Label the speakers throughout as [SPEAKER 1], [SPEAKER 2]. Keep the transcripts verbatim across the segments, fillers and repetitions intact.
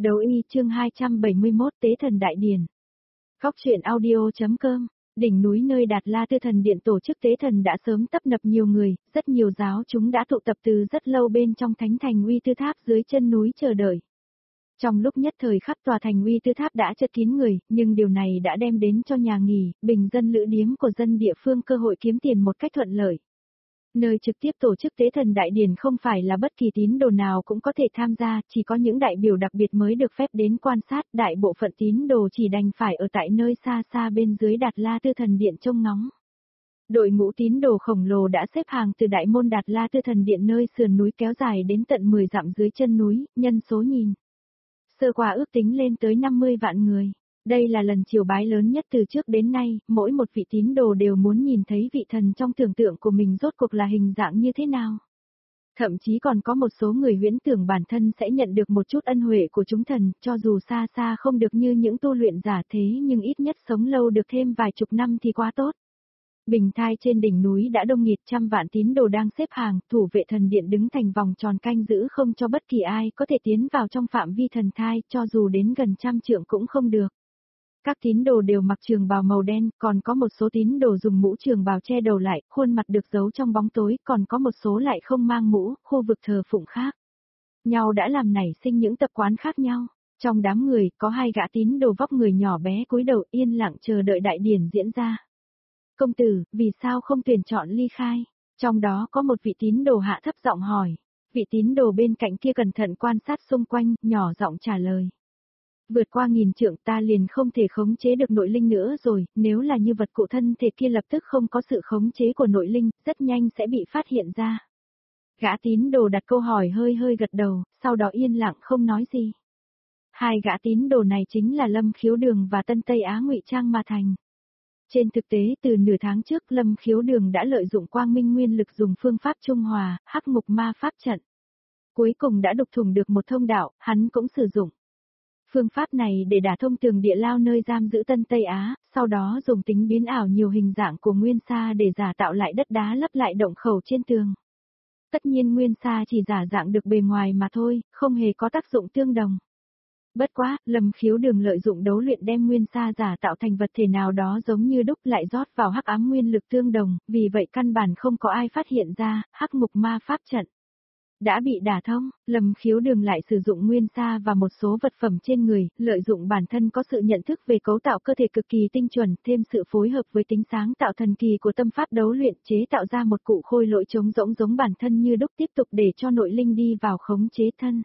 [SPEAKER 1] Đấu y chương hai trăm bảy mươi mốt Tế thần đại điển. Góc truyện audio.com. Đỉnh núi nơi Đạt La Tư Thần Điện tổ chức tế thần đã sớm tấp nập nhiều người, rất nhiều giáo chúng đã tụ tập từ rất lâu bên trong thánh thành Uy Tư Tháp dưới chân núi chờ đợi. Trong lúc nhất thời khắp tòa thành Uy Tư Tháp đã chật kín người, nhưng điều này đã đem đến cho nhà nghỉ, bình dân lữ điếm của dân địa phương cơ hội kiếm tiền một cách thuận lợi. Nơi trực tiếp tổ chức tế thần đại điển không phải là bất kỳ tín đồ nào cũng có thể tham gia, chỉ có những đại biểu đặc biệt mới được phép đến quan sát, đại bộ phận tín đồ chỉ đành phải ở tại nơi xa xa bên dưới Đạt La Tư Thần Điện trông ngóng. Đội ngũ tín đồ khổng lồ đã xếp hàng từ đại môn Đạt La Tư Thần Điện nơi sườn núi kéo dài đến tận mười dặm dưới chân núi, nhân số nhìn sơ qua ước tính lên tới năm mươi vạn người. Đây là lần triều bái lớn nhất từ trước đến nay, mỗi một vị tín đồ đều muốn nhìn thấy vị thần trong tưởng tượng của mình rốt cuộc là hình dạng như thế nào. Thậm chí còn có một số người huyễn tưởng bản thân sẽ nhận được một chút ân huệ của chúng thần, cho dù xa xa không được như những tu luyện giả thế nhưng ít nhất sống lâu được thêm vài chục năm thì quá tốt. Bình thai trên đỉnh núi đã đông nghịt, trăm vạn tín đồ đang xếp hàng, thủ vệ thần điện đứng thành vòng tròn canh giữ không cho bất kỳ ai có thể tiến vào trong phạm vi thần thai, cho dù đến gần trăm trượng cũng không được. Các tín đồ đều mặc trường bào màu đen, còn có một số tín đồ dùng mũ trường bào che đầu lại, khuôn mặt được giấu trong bóng tối, còn có một số lại không mang mũ, khu vực thờ phụng khác nhau đã làm nảy sinh những tập quán khác nhau. Trong đám người, có hai gã tín đồ vóc người nhỏ bé cúi đầu yên lặng chờ đợi đại điển diễn ra. Công tử, vì sao không tuyển chọn ly khai? Trong đó có một vị tín đồ hạ thấp giọng hỏi. Vị tín đồ bên cạnh kia cẩn thận quan sát xung quanh, nhỏ giọng trả lời. Vượt qua nghìn trượng ta liền không thể khống chế được nội linh nữa rồi, nếu là như vật cụ thân thể kia lập tức không có sự khống chế của nội linh, rất nhanh sẽ bị phát hiện ra. Gã tín đồ đặt câu hỏi hơi hơi gật đầu, sau đó yên lặng không nói gì. Hai gã tín đồ này chính là Lâm Khiếu Đường và Tân Tây Á ngụy trang mà thành. Trên thực tế từ nửa tháng trước Lâm Khiếu Đường đã lợi dụng quang minh nguyên lực dùng phương pháp trung hòa, hắc ngục ma pháp trận. Cuối cùng đã đục thủng được một thông đạo, hắn cũng sử dụng phương pháp này để đả thông tường địa lao nơi giam giữ Tân Tây Á, sau đó dùng tính biến ảo nhiều hình dạng của nguyên sa để giả tạo lại đất đá lấp lại động khẩu trên tường. Tất nhiên nguyên sa chỉ giả dạng được bề ngoài mà thôi, không hề có tác dụng tương đồng. Bất quá, Lâm Khiếu Đường lợi dụng đấu luyện đem nguyên sa giả tạo thành vật thể nào đó giống như đúc lại rót vào hắc ám nguyên lực tương đồng, vì vậy căn bản không có ai phát hiện ra, hắc ngục ma pháp trận đã bị đả thông. Lâm Khiếu Đường lại sử dụng nguyên sa và một số vật phẩm trên người, lợi dụng bản thân có sự nhận thức về cấu tạo cơ thể cực kỳ tinh chuẩn, thêm sự phối hợp với tính sáng tạo thần kỳ của tâm pháp đấu luyện, chế tạo ra một cụ khôi lỗi trống rỗng giống bản thân như đúc, tiếp tục để cho nội linh đi vào khống chế thân.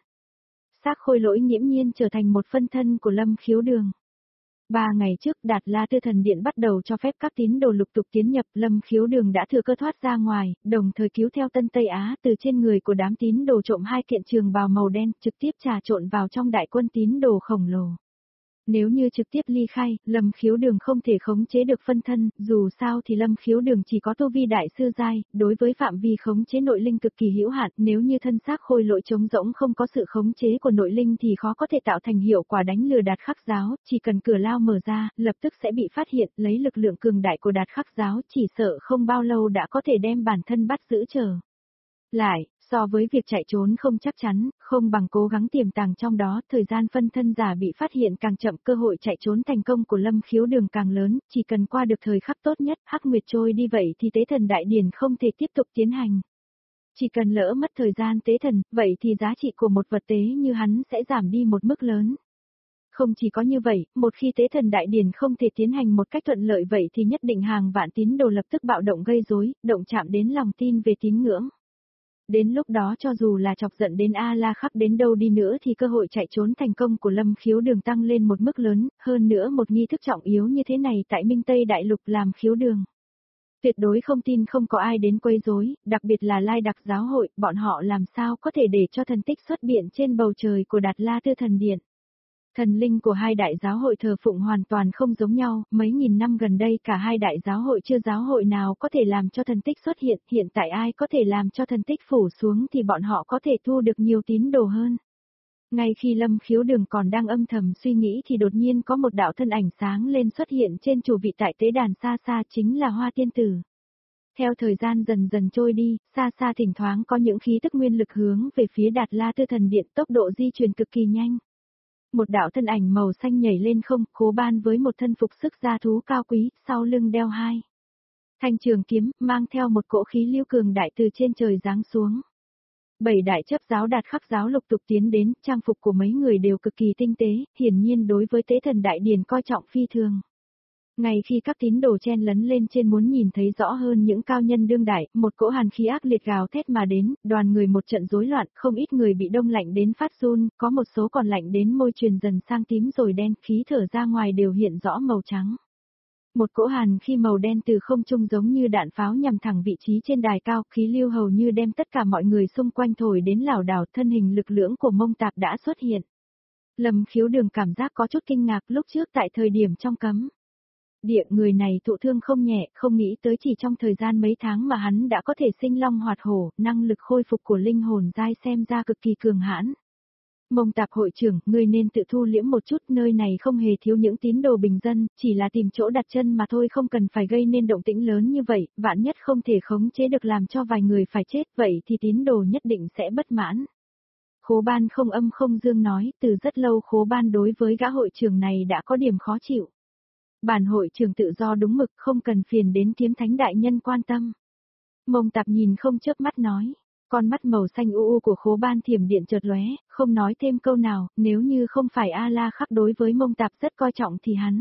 [SPEAKER 1] Xác khôi lỗi nghiễm nhiên trở thành một phân thân của Lâm Khiếu Đường. Ba ngày trước Đạt La Tư Thần Điện bắt đầu cho phép các tín đồ lục tục tiến nhập, Lâm Khiếu Đường đã thừa cơ thoát ra ngoài, đồng thời cứu theo Tân Tây Á từ trên người của đám tín đồ trộm hai kiện trường bào màu đen, trực tiếp trà trộn vào trong đại quân tín đồ khổng lồ. Nếu như trực tiếp ly khai, Lâm Khiếu Đường không thể khống chế được phân thân, dù sao thì Lâm Khiếu Đường chỉ có tu vi đại sư giai, đối với phạm vi khống chế nội linh cực kỳ hữu hạn, nếu như thân xác khôi lỗi trống rỗng không có sự khống chế của nội linh thì khó có thể tạo thành hiệu quả đánh lừa Đạt Khắc Giáo, chỉ cần cửa lao mở ra, lập tức sẽ bị phát hiện, lấy lực lượng cường đại của Đạt Khắc Giáo, chỉ sợ không bao lâu đã có thể đem bản thân bắt giữ trở lại. So với việc chạy trốn không chắc chắn, không bằng cố gắng tiềm tàng trong đó, thời gian phân thân giả bị phát hiện càng chậm, cơ hội chạy trốn thành công của Lâm Khiếu Đường càng lớn, chỉ cần qua được thời khắc tốt nhất, hắc nguyệt trôi đi vậy thì tế thần đại điển không thể tiếp tục tiến hành. Chỉ cần lỡ mất thời gian tế thần, vậy thì giá trị của một vật tế như hắn sẽ giảm đi một mức lớn. Không chỉ có như vậy, một khi tế thần đại điển không thể tiến hành một cách thuận lợi vậy thì nhất định hàng vạn tín đồ lập tức bạo động gây rối, động chạm đến lòng tin về tín ngưỡng. Đến lúc đó cho dù là chọc giận đến A-la khắc đến đâu đi nữa thì cơ hội chạy trốn thành công của Lâm Khiếu Đường tăng lên một mức lớn, hơn nữa một nghi thức trọng yếu như thế này tại Minh Tây Đại Lục làm Khiếu Đường tuyệt đối không tin không có ai đến quấy rối, đặc biệt là Lai Đặc giáo hội, bọn họ làm sao có thể để cho thần tích xuất hiện trên bầu trời của Đạt La Tư Thần Điện. Thần linh của hai đại giáo hội thờ phụng hoàn toàn không giống nhau, mấy nghìn năm gần đây cả hai đại giáo hội chưa giáo hội nào có thể làm cho thần tích xuất hiện, hiện tại ai có thể làm cho thần tích phủ xuống thì bọn họ có thể thu được nhiều tín đồ hơn. Ngay khi Lâm Khiếu Đường còn đang âm thầm suy nghĩ thì đột nhiên có một đạo thân ảnh sáng lên xuất hiện trên chủ vị tại tế đàn xa xa, chính là Hoa Tiên Tử. Theo thời gian dần dần trôi đi, xa xa thỉnh thoảng có những khí tức nguyên lực hướng về phía Đạt La Tư Thần Điện, tốc độ di chuyển cực kỳ nhanh. Một đạo thân ảnh màu xanh nhảy lên không, Khố Ban với một thân phục sức gia thú cao quý, sau lưng đeo hai thanh trường kiếm, mang theo một cỗ khí lưu cường đại từ trên trời giáng xuống. Bảy đại chấp giáo đạt khắc giáo lục tục tiến đến, trang phục của mấy người đều cực kỳ tinh tế, hiển nhiên đối với tế thần đại điền coi trọng phi thường. Ngay khi các tín đồ chen lấn lên trên muốn nhìn thấy rõ hơn những cao nhân đương đại, một cỗ hàn khí ác liệt gào thét mà đến, đoàn người một trận rối loạn, không ít người bị đông lạnh đến phát run, có một số còn lạnh đến môi truyền dần sang tím rồi đen, khí thở ra ngoài đều hiện rõ màu trắng. Một cỗ hàn khi màu đen từ không trung giống như đạn pháo nhằm thẳng vị trí trên đài cao, khí lưu hầu như đem tất cả mọi người xung quanh thổi đến lảo đảo, thân hình lực lưỡng của Mông Tạp đã xuất hiện. Lâm Khiếu Đường cảm giác có chút kinh ngạc lúc trước tại thời điểm trong cấm địa, người này thụ thương không nhẹ, không nghĩ tới chỉ trong thời gian mấy tháng mà hắn đã có thể sinh long hoạt hổ, năng lực khôi phục của linh hồn giai xem ra cực kỳ cường hãn. Mông Tạp hội trưởng, ngươi nên tự thu liễm một chút, nơi này không hề thiếu những tín đồ bình dân, chỉ là tìm chỗ đặt chân mà thôi, không cần phải gây nên động tĩnh lớn như vậy, vạn nhất không thể khống chế được làm cho vài người phải chết, vậy thì tín đồ nhất định sẽ bất mãn. Khố Ban không âm không dương nói, từ rất lâu Khố Ban đối với gã hội trưởng này đã có điểm khó chịu. Bản hội trưởng tự do đúng mực, không cần phiền đến Kiếm Thánh đại nhân quan tâm. Mông Tạp nhìn không chớp mắt nói. Con mắt màu xanh u u của Khố Ban thiểm điện chợt lóe, không nói thêm câu nào, nếu như không phải A-la Khắc đối với Mông Tạp rất coi trọng thì hắn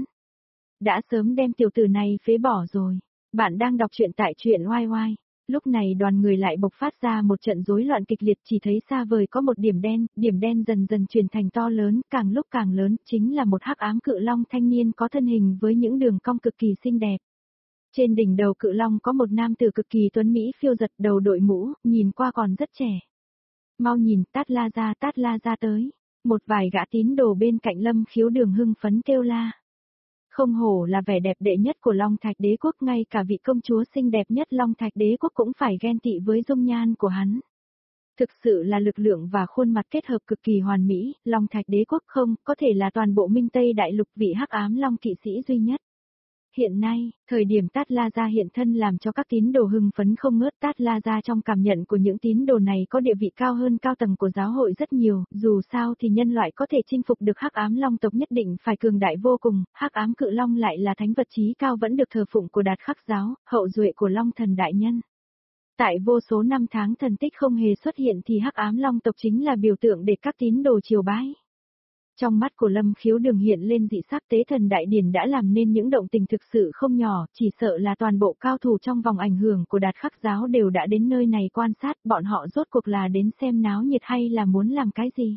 [SPEAKER 1] đã sớm đem tiểu tử này phế bỏ rồi. Bạn đang đọc truyện tại truyện oai oai. Lúc này đoàn người lại bộc phát ra một trận rối loạn kịch liệt, chỉ thấy xa vời có một điểm đen, điểm đen dần dần chuyển thành to lớn, càng lúc càng lớn, chính là một hắc ám cự long thanh niên có thân hình với những đường cong cực kỳ xinh đẹp. Trên đỉnh đầu cự long có một nam tử cực kỳ tuấn mỹ phiêu giật, đầu đội mũ, nhìn qua còn rất trẻ. Mau nhìn, Tát La Gia, Tát La Gia tới. Một vài gã tín đồ bên cạnh Lâm Khiếu Đường hưng phấn kêu la. Không hổ là vẻ đẹp đệ nhất của Long Thạch Đế Quốc, ngay cả vị công chúa xinh đẹp nhất Long Thạch Đế Quốc cũng phải ghen tị với dung nhan của hắn. Thực sự là lực lượng và khuôn mặt kết hợp cực kỳ hoàn mỹ, Long Thạch Đế Quốc không, có thể là toàn bộ Minh Tây Đại Lục vị hắc ám Long kỵ sĩ duy nhất. Hiện nay, thời điểm Tát La Gia hiện thân làm cho các tín đồ hưng phấn không ngớt. Tát La Gia trong cảm nhận của những tín đồ này có địa vị cao hơn cao tầng của giáo hội rất nhiều, dù sao thì nhân loại có thể chinh phục được hắc ám long tộc nhất định phải cường đại vô cùng, hắc ám cự long lại là thánh vật chí cao vẫn được thờ phụng của Đạt Khắc giáo, hậu duệ của Long Thần đại nhân. Tại vô số năm tháng thần tích không hề xuất hiện thì hắc ám long tộc chính là biểu tượng để các tín đồ triều bái. Trong mắt của Lâm Khiếu Đường hiện lên dị sắc, tế thần đại điển đã làm nên những động tình thực sự không nhỏ, chỉ sợ là toàn bộ cao thủ trong vòng ảnh hưởng của Đạt Khắc giáo đều đã đến nơi này quan sát, bọn họ rốt cuộc là đến xem náo nhiệt hay là muốn làm cái gì?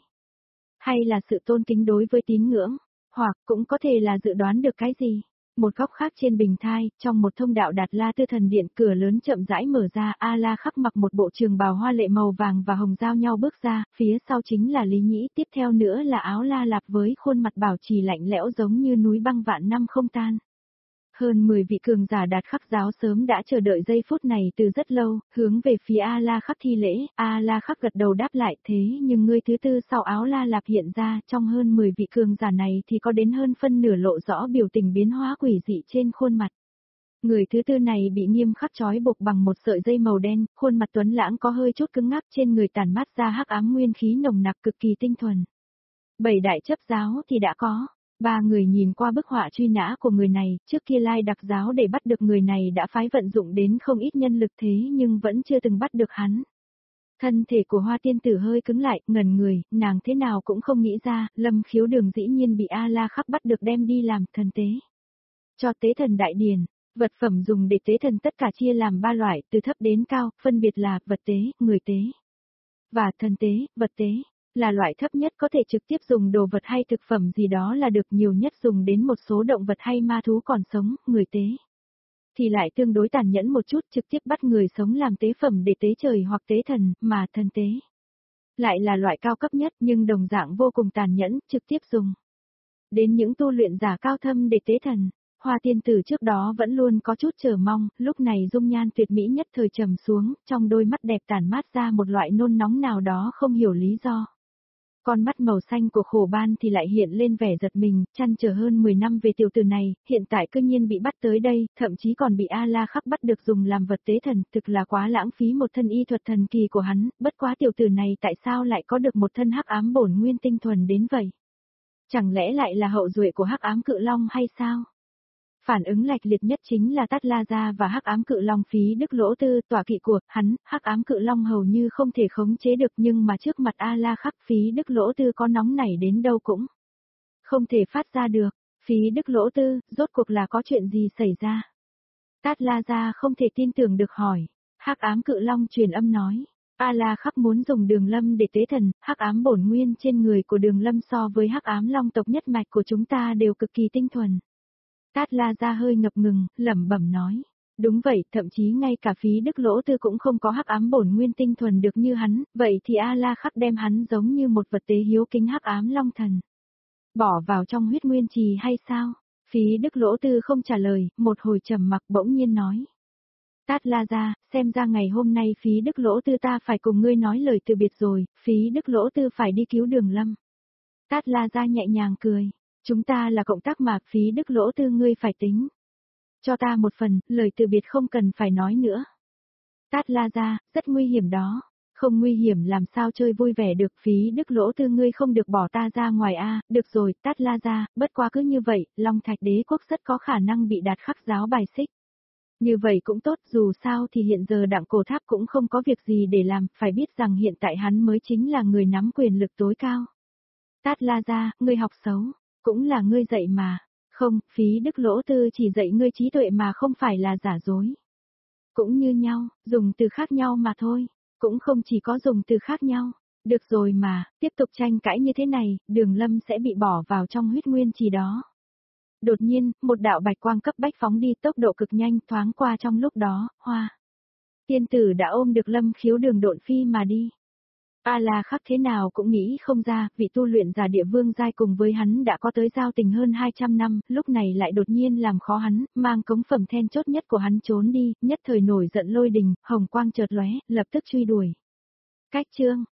[SPEAKER 1] Hay là sự tôn kính đối với tín ngưỡng, hoặc cũng có thể là dự đoán được cái gì? Một góc khác trên bình thai, trong một thông đạo Đạt La Tư Thần Điện, cửa lớn chậm rãi mở ra, A-la Khắc mặc một bộ trường bào hoa lệ màu vàng và hồng giao nhau bước ra, phía sau chính là Lý Nhĩ, tiếp theo nữa là Áo La Lạp với khuôn mặt bảo trì lạnh lẽo giống như núi băng vạn năm không tan. Hơn mười vị cường giả Đạt Khắc giáo sớm đã chờ đợi giây phút này từ rất lâu, hướng về phía A-la Khắc thi lễ, A-la Khắc gật đầu đáp lại, thế nhưng người thứ tư sau Áo La Lạp hiện ra, trong hơn mười vị cường giả này thì có đến hơn phân nửa lộ rõ biểu tình biến hóa quỷ dị trên khuôn mặt. Người thứ tư này bị nghiêm khắc trói buộc bằng một sợi dây màu đen, khuôn mặt tuấn lãng có hơi chút cứng ngắc, trên người tản mát ra hắc ám nguyên khí nồng nặc cực kỳ tinh thuần. Bảy đại chấp giáo thì đã có. Ba người nhìn qua bức họa truy nã của người này, trước kia Lai Đặc giáo để bắt được người này đã phái vận dụng đến không ít nhân lực thế nhưng vẫn chưa từng bắt được hắn. Thân thể của Hoa Tiên Tử hơi cứng lại, ngẩn người, nàng thế nào cũng không nghĩ ra, Lâm Khiếu Đường dĩ nhiên bị A-la Khắc bắt được đem đi làm thần tế. Cho tế thần đại điển, vật phẩm dùng để tế thần tất cả chia làm ba loại, từ thấp đến cao, phân biệt là vật tế, người tế và thần tế, vật tế. Là loại thấp nhất có thể trực tiếp dùng đồ vật hay thực phẩm gì đó là được, nhiều nhất dùng đến một số động vật hay ma thú còn sống, người tế thì lại tương đối tàn nhẫn một chút, trực tiếp bắt người sống làm tế phẩm để tế trời hoặc tế thần, mà thần tế lại là loại cao cấp nhất nhưng đồng dạng vô cùng tàn nhẫn, trực tiếp dùng đến những tu luyện giả cao thâm để tế thần. Hoa Tiên Tử trước đó vẫn luôn có chút chờ mong, lúc này dung nhan tuyệt mỹ nhất thời trầm xuống, trong đôi mắt đẹp tản mát ra một loại nôn nóng nào đó không hiểu lý do. Con mắt màu xanh của Khổ Ban thì lại hiện lên vẻ giật mình, chăn trở hơn mười năm về tiểu tử này, hiện tại cư nhiên bị bắt tới đây, thậm chí còn bị A-la Khắc bắt được dùng làm vật tế thần, thực là quá lãng phí một thân y thuật thần kỳ của hắn, bất quá tiểu tử này tại sao lại có được một thân hắc ám bổn nguyên tinh thuần đến vậy? Chẳng lẽ lại là hậu duệ của Hắc Ám Cự Long hay sao? Phản ứng lạch liệt nhất chính là Tát La Gia và Hắc Ám Cự Long Phí Đức Lỗ Tư, tọa kỵ của hắn, Hắc Ám Cự Long hầu như không thể khống chế được, nhưng mà trước mặt A La Khắc Phí Đức Lỗ Tư có nóng nảy đến đâu cũng không thể phát ra được. Phí Đức Lỗ Tư, rốt cuộc là có chuyện gì xảy ra? Tát La Gia không thể tin tưởng được hỏi. Hắc Ám Cự Long truyền âm nói. A La Khắc muốn dùng Đường Lâm để tế thần, Hắc Ám bổn nguyên trên người của Đường Lâm so với Hắc Ám Long tộc nhất mạch của chúng ta đều cực kỳ tinh thuần. Tát La Gia hơi ngập ngừng, lẩm bẩm nói. Đúng vậy, thậm chí ngay cả Phí Đức Lỗ Tư cũng không có Hắc Ám bổn nguyên tinh thuần được như hắn, vậy thì A La Khắc đem hắn giống như một vật tế hiếu kính Hắc Ám Long thần. Bỏ vào trong huyết nguyên trì hay sao? Phí Đức Lỗ Tư không trả lời, một hồi trầm mặc bỗng nhiên nói. Tát La Gia, xem ra ngày hôm nay Phí Đức Lỗ Tư ta phải cùng ngươi nói lời từ biệt rồi, Phí Đức Lỗ Tư phải đi cứu Đường Lâm. Tát La Gia nhẹ nhàng cười. Chúng ta là cộng tác mà, Phí Đức Lỗ Tư ngươi phải tính. Cho ta một phần, lời từ biệt không cần phải nói nữa. Tát La Gia, rất nguy hiểm đó. Không nguy hiểm làm sao chơi vui vẻ được, Phí Đức Lỗ Tư ngươi không được bỏ ta ra ngoài a. Được rồi, Tát La Gia, bất quá cứ như vậy, Long Thạch Đế quốc rất có khả năng bị Đạt Khắc giáo bài xích. Như vậy cũng tốt, dù sao thì hiện giờ Đặng Cổ Tháp cũng không có việc gì để làm, phải biết rằng hiện tại hắn mới chính là người nắm quyền lực tối cao. Tát La Gia, ngươi học xấu, cũng là ngươi dạy mà. Không, Phí Đức Lỗ Tư chỉ dạy ngươi trí tuệ mà không phải là giả dối. Cũng như nhau, dùng từ khác nhau mà thôi. Cũng không chỉ có dùng từ khác nhau. Được rồi mà, tiếp tục tranh cãi như thế này, Đường Lâm sẽ bị bỏ vào trong huyết nguyên trì đó. Đột nhiên, một đạo bạch quang cấp bách phóng đi, tốc độ cực nhanh, thoáng qua trong lúc đó, Hoa tiên tử đã ôm được Lâm Khiếu Đường độn phi mà đi. A La Khắc thế nào cũng nghĩ không ra, vị tu luyện giả địa vương giai cùng với hắn đã có tới giao tình hơn hai trăm năm, lúc này lại đột nhiên làm khó hắn, mang cống phẩm then chốt nhất của hắn trốn đi, nhất thời nổi giận lôi đình, hồng quang chợt lóe, lập tức truy đuổi. Cách chương